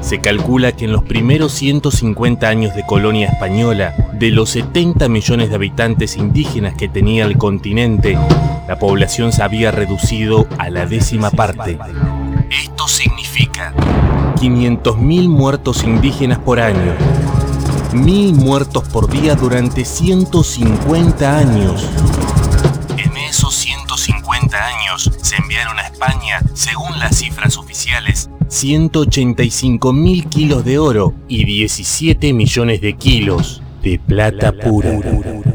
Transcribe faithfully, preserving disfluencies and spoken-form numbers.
Se calcula que en los primeros ciento cincuenta años de colonia española, de los setenta millones de habitantes indígenas que tenía el continente, la población se había reducido a la décima parte. Esto significa quinientos mil muertos indígenas por año, mil muertos por día durante ciento cincuenta años. En esos ciento cincuenta años se enviaron a España, según las cifras oficiales, ciento ochenta y cinco mil kilos de oro y diecisiete millones de kilos de plata pura.